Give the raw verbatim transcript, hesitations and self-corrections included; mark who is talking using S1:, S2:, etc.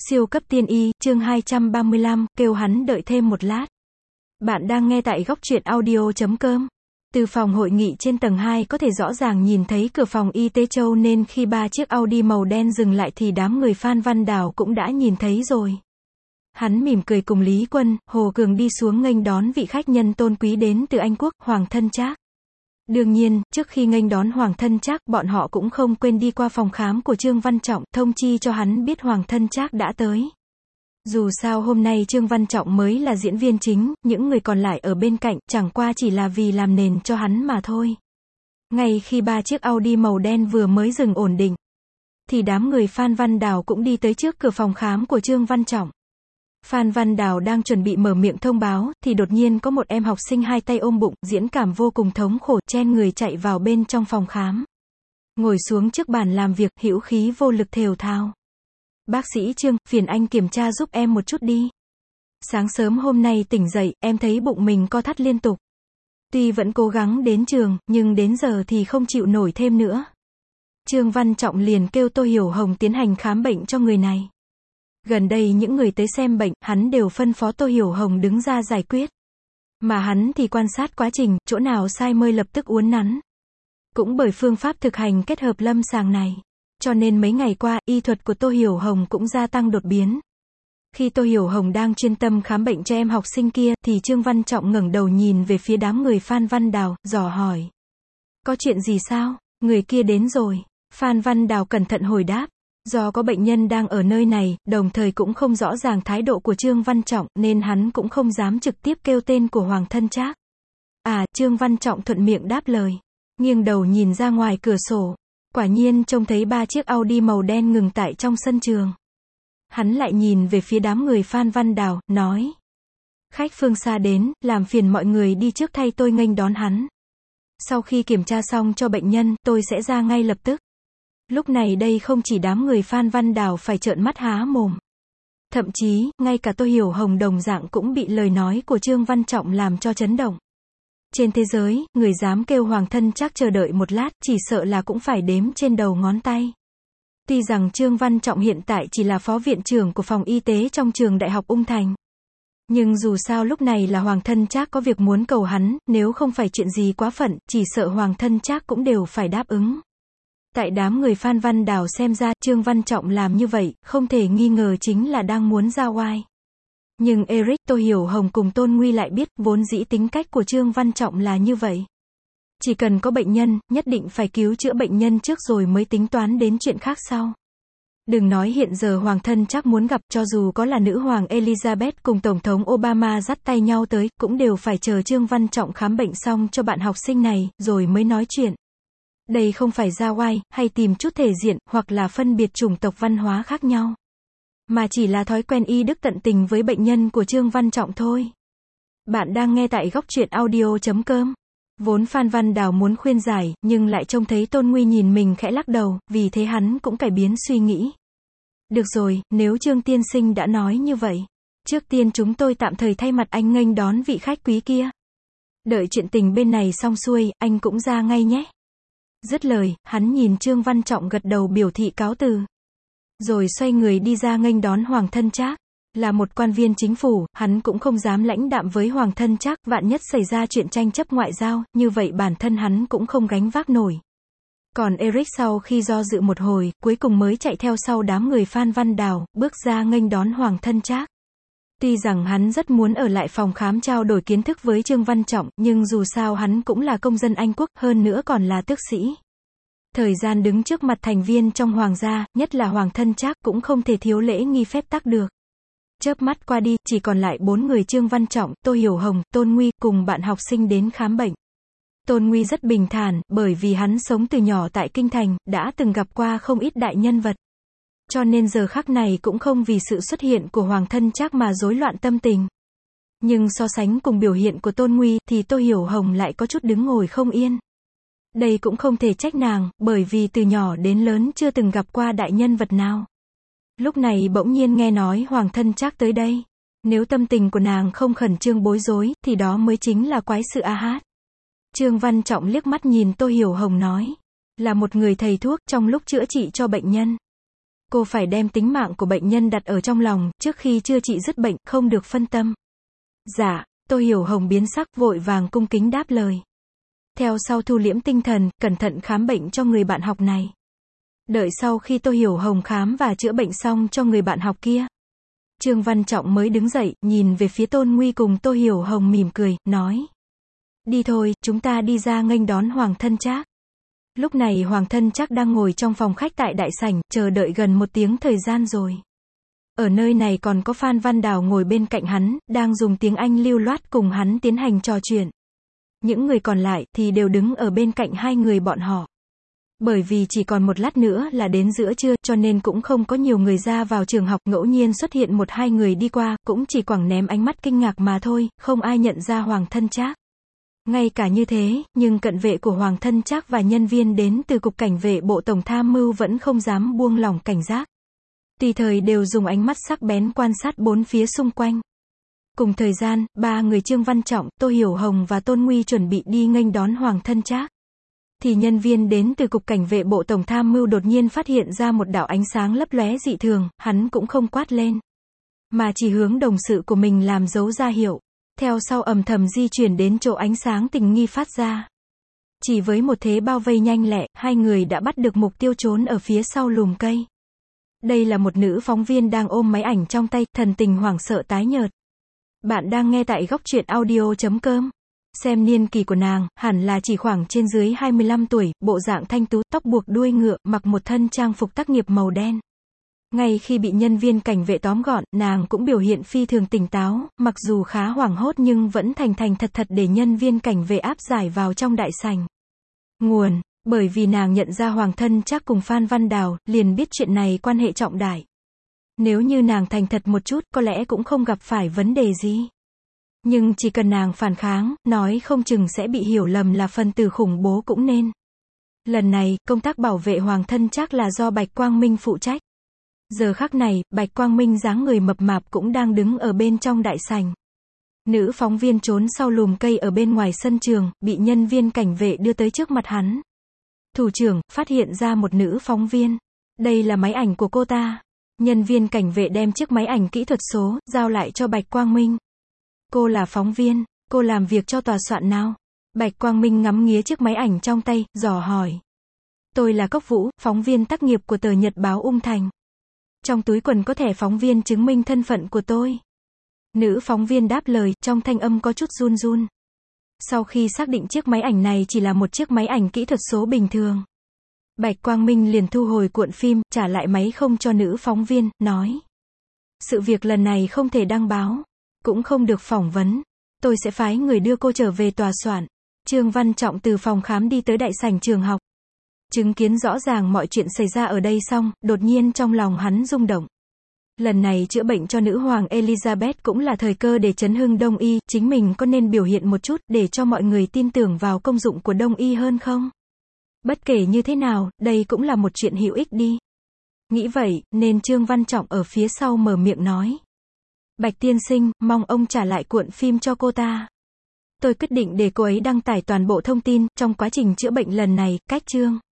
S1: Siêu cấp tiên y, chương hai trăm ba mươi lăm, kêu hắn đợi thêm một lát. Bạn đang nghe tại góc truyện audio chấm com. Từ phòng hội nghị trên tầng hai có thể rõ ràng nhìn thấy cửa phòng y tế Châu, nên khi ba chiếc Audi màu đen dừng lại thì đám người Phan Văn Đào cũng đã nhìn thấy rồi. Hắn mỉm cười cùng Lý Quân, Hồ Cường đi xuống nghênh đón vị khách nhân tôn quý đến từ Anh Quốc, Hoàng Thân Trác. Đương nhiên, trước khi nghênh đón Hoàng Thân Trác, bọn họ cũng không quên đi qua phòng khám của Trương Văn Trọng, thông chi cho hắn biết Hoàng Thân Trác đã tới. Dù sao hôm nay Trương Văn Trọng mới là diễn viên chính, những người còn lại ở bên cạnh, chẳng qua chỉ là vì làm nền cho hắn mà thôi. Ngay khi ba chiếc Audi màu đen vừa mới dừng ổn định, thì đám người Phan Văn Đào cũng đi tới trước cửa phòng khám của Trương Văn Trọng. Phan Văn Đào đang chuẩn bị mở miệng thông báo, thì đột nhiên có một em học sinh hai tay ôm bụng, diễn cảm vô cùng thống khổ, chen người chạy vào bên trong phòng khám. Ngồi xuống trước bàn làm việc, hữu khí vô lực thều thào. Bác sĩ Trương, phiền anh kiểm tra giúp em một chút đi. Sáng sớm hôm nay tỉnh dậy, em thấy bụng mình co thắt liên tục. Tuy vẫn cố gắng đến trường, nhưng đến giờ thì không chịu nổi thêm nữa. Trương Văn Trọng liền kêu Tô Hiểu Hồng tiến hành khám bệnh cho người này. Gần đây những người tới xem bệnh, hắn đều phân phó Tô Hiểu Hồng đứng ra giải quyết. Mà hắn thì quan sát quá trình, chỗ nào sai mới lập tức uốn nắn. Cũng bởi phương pháp thực hành kết hợp lâm sàng này, cho nên mấy ngày qua, y thuật của Tô Hiểu Hồng cũng gia tăng đột biến. Khi Tô Hiểu Hồng đang chuyên tâm khám bệnh cho em học sinh kia, thì Trương Văn Trọng ngẩng đầu nhìn về phía đám người Phan Văn Đào, dò hỏi. Có chuyện gì sao? Người kia đến rồi. Phan Văn Đào cẩn thận hồi đáp. Do có bệnh nhân đang ở nơi này, đồng thời cũng không rõ ràng thái độ của Trương Văn Trọng, nên hắn cũng không dám trực tiếp kêu tên của Hoàng Thân Trác. À, Trương Văn Trọng thuận miệng đáp lời. Nghiêng đầu nhìn ra ngoài cửa sổ. Quả nhiên trông thấy ba chiếc Audi màu đen ngừng tại trong sân trường. Hắn lại nhìn về phía đám người Phan Văn Đào, nói. Khách phương xa đến, làm phiền mọi người đi trước thay tôi nghênh đón hắn. Sau khi kiểm tra xong cho bệnh nhân, tôi sẽ ra ngay lập tức. Lúc này đây không chỉ đám người Phan Văn Đào phải trợn mắt há mồm. Thậm chí, ngay cả Tô Hiểu Hồng đồng dạng cũng bị lời nói của Trương Văn Trọng làm cho chấn động. Trên thế giới, người dám kêu Hoàng Thân Trác chờ đợi một lát, chỉ sợ là cũng phải đếm trên đầu ngón tay. Tuy rằng Trương Văn Trọng hiện tại chỉ là phó viện trưởng của phòng y tế trong trường Đại học Ung Thành. Nhưng dù sao lúc này là Hoàng Thân Trác có việc muốn cầu hắn, nếu không phải chuyện gì quá phận, chỉ sợ Hoàng Thân Trác cũng đều phải đáp ứng. Tại đám người Phan Văn Đào xem ra, Trương Văn Trọng làm như vậy, không thể nghi ngờ chính là đang muốn ra oai. Nhưng Eric, Tô Hiểu Hồng cùng Tôn Nguy lại biết, vốn dĩ tính cách của Trương Văn Trọng là như vậy. Chỉ cần có bệnh nhân, nhất định phải cứu chữa bệnh nhân trước rồi mới tính toán đến chuyện khác sau. Đừng nói hiện giờ Hoàng Thân Trác muốn gặp, cho dù có là nữ hoàng Elizabeth cùng Tổng thống Obama dắt tay nhau tới, cũng đều phải chờ Trương Văn Trọng khám bệnh xong cho bạn học sinh này, rồi mới nói chuyện. Đây không phải ra oai, hay tìm chút thể diện, hoặc là phân biệt chủng tộc văn hóa khác nhau. Mà chỉ là thói quen y đức tận tình với bệnh nhân của Trương Văn Trọng thôi. Bạn đang nghe tại góc truyện audio chấm com. Vốn Phan Văn Đào muốn khuyên giải, nhưng lại trông thấy Tôn Nguy nhìn mình khẽ lắc đầu, vì thế hắn cũng cải biến suy nghĩ. Được rồi, nếu Trương tiên sinh đã nói như vậy, trước tiên chúng tôi tạm thời thay mặt anh nghênh đón vị khách quý kia. Đợi chuyện tình bên này xong xuôi, anh cũng ra ngay nhé. Dứt lời, hắn nhìn Trương Văn Trọng gật đầu biểu thị cáo từ. Rồi xoay người đi ra nghênh đón Hoàng Thân Trác. Là một quan viên chính phủ, hắn cũng không dám lãnh đạm với Hoàng Thân Trác, vạn nhất xảy ra chuyện tranh chấp ngoại giao, như vậy bản thân hắn cũng không gánh vác nổi. Còn Eric sau khi do dự một hồi, cuối cùng mới chạy theo sau đám người Phan Văn Đào, bước ra nghênh đón Hoàng Thân Trác. Tuy rằng hắn rất muốn ở lại phòng khám trao đổi kiến thức với Trương Văn Trọng, nhưng dù sao hắn cũng là công dân Anh Quốc, hơn nữa còn là tước sĩ. Thời gian đứng trước mặt thành viên trong hoàng gia, nhất là Hoàng Thân Trác, cũng không thể thiếu lễ nghi phép tắc được. Chớp mắt qua đi, chỉ còn lại bốn người Trương Văn Trọng, Tô Hiểu Hồng, Tôn Nguy, cùng bạn học sinh đến khám bệnh. Tôn Nguy rất bình thản, bởi vì hắn sống từ nhỏ tại Kinh Thành, đã từng gặp qua không ít đại nhân vật. Cho nên giờ khắc này cũng không vì sự xuất hiện của Hoàng Thân Trác mà rối loạn tâm tình. Nhưng so sánh cùng biểu hiện của Tôn Nguy, thì Tô Hiểu Hồng lại có chút đứng ngồi không yên. Đây cũng không thể trách nàng, bởi vì từ nhỏ đến lớn chưa từng gặp qua đại nhân vật nào. Lúc này bỗng nhiên nghe nói Hoàng Thân Trác tới đây. Nếu tâm tình của nàng không khẩn trương bối rối, thì đó mới chính là quái sự a hát. Trương Văn Trọng liếc mắt nhìn Tô Hiểu Hồng nói. Là một người thầy thuốc, trong lúc chữa trị cho bệnh nhân, Cô phải đem tính mạng của bệnh nhân đặt ở trong lòng, trước khi chữa trị dứt bệnh, không được phân tâm. Dạ, Tô Hiểu Hồng biến sắc, vội vàng cung kính đáp lời. Theo sau thu liễm tinh thần, cẩn thận khám bệnh cho người bạn học này. Đợi sau khi Tô Hiểu Hồng khám và chữa bệnh xong cho người bạn học kia, Trương Văn Trọng mới đứng dậy, nhìn về phía Tôn Nguy cùng Tô Hiểu Hồng mỉm cười, nói. Đi thôi, chúng ta đi ra nghênh đón Hoàng thân Trác. Lúc này Hoàng thân Trác đang ngồi trong phòng khách tại đại sảnh, chờ đợi gần một tiếng thời gian rồi. Ở nơi này còn có Phan Văn Đào ngồi bên cạnh hắn, đang dùng tiếng Anh lưu loát cùng hắn tiến hành trò chuyện. Những người còn lại thì đều đứng ở bên cạnh hai người bọn họ. Bởi vì chỉ còn một lát nữa là đến giữa trưa, cho nên cũng không có nhiều người ra vào trường học, ngẫu nhiên xuất hiện một hai người đi qua, cũng chỉ quẳng ném ánh mắt kinh ngạc mà thôi, không ai nhận ra Hoàng thân Trác. Ngay cả như thế, nhưng cận vệ của Hoàng thân Trác và nhân viên đến từ Cục Cảnh vệ Bộ Tổng Tham mưu vẫn không dám buông lỏng cảnh giác. Tùy thời đều dùng ánh mắt sắc bén quan sát bốn phía xung quanh. Cùng thời gian, ba người Trương Văn Trọng, Tô Hiểu Hồng và Tôn Nguy chuẩn bị đi nghênh đón Hoàng thân Trác. Thì nhân viên đến từ Cục Cảnh vệ Bộ Tổng Tham mưu đột nhiên phát hiện ra một đạo ánh sáng lấp lóe dị thường, hắn cũng không quát lên, mà chỉ hướng đồng sự của mình làm dấu ra hiệu. Theo sau ầm thầm di chuyển đến chỗ ánh sáng tình nghi phát ra. Chỉ với một thế bao vây nhanh lẹ, hai người đã bắt được mục tiêu trốn ở phía sau lùm cây. Đây là một nữ phóng viên đang ôm máy ảnh trong tay, thần tình hoảng sợ tái nhợt. Bạn đang nghe tại góc truyện audio chấm com. Xem niên kỳ của nàng, hẳn là chỉ khoảng trên dưới hai mươi lăm tuổi, bộ dạng thanh tú, tóc buộc đuôi ngựa, mặc một thân trang phục tác nghiệp màu đen. Ngay khi bị nhân viên cảnh vệ tóm gọn, nàng cũng biểu hiện phi thường tỉnh táo, mặc dù khá hoảng hốt nhưng vẫn thành thành thật thật để nhân viên cảnh vệ áp giải vào trong đại sảnh. Nguồn, bởi vì nàng nhận ra Hoàng thân Trác cùng Phan Văn Đào, liền biết chuyện này quan hệ trọng đại. Nếu như nàng thành thật một chút, có lẽ cũng không gặp phải vấn đề gì. Nhưng chỉ cần nàng phản kháng, nói không chừng sẽ bị hiểu lầm là phần tử khủng bố cũng nên. Lần này, công tác bảo vệ Hoàng thân Trác là do Bạch Quang Minh phụ trách. Giờ khắc này, Bạch Quang Minh dáng người mập mạp cũng đang đứng ở bên trong đại sảnh. Nữ phóng viên trốn sau lùm cây ở bên ngoài sân trường, bị nhân viên cảnh vệ đưa tới trước mặt hắn. Thủ trưởng, phát hiện ra một nữ phóng viên. Đây là máy ảnh của cô ta. Nhân viên cảnh vệ đem chiếc máy ảnh kỹ thuật số, giao lại cho Bạch Quang Minh. Cô là phóng viên, cô làm việc cho tòa soạn nào? Bạch Quang Minh ngắm nghía chiếc máy ảnh trong tay, dò hỏi. Tôi là Cốc Vũ, phóng viên tác nghiệp của tờ Nhật báo Ung Thành. Trong túi quần có thẻ phóng viên chứng minh thân phận của tôi. Nữ phóng viên đáp lời, trong thanh âm có chút run run. Sau khi xác định chiếc máy ảnh này chỉ là một chiếc máy ảnh kỹ thuật số bình thường, Bạch Quang Minh liền thu hồi cuộn phim, trả lại máy không cho nữ phóng viên, nói. Sự việc lần này không thể đăng báo, cũng không được phỏng vấn. Tôi sẽ phái người đưa cô trở về tòa soạn. Trương Văn Trọng từ phòng khám đi tới đại sảnh trường học. Chứng kiến rõ ràng mọi chuyện xảy ra ở đây xong, đột nhiên trong lòng hắn rung động. Lần này chữa bệnh cho nữ hoàng Elizabeth cũng là thời cơ để chấn hưng Đông y, chính mình có nên biểu hiện một chút để cho mọi người tin tưởng vào công dụng của Đông y hơn không? Bất kể như thế nào, đây cũng là một chuyện hữu ích đi. Nghĩ vậy, nên Trương Văn Trọng ở phía sau mở miệng nói. Bạch tiên sinh, mong ông trả lại cuộn phim cho cô ta. Tôi quyết định để cô ấy đăng tải toàn bộ thông tin, trong quá trình chữa bệnh lần này, cách Trương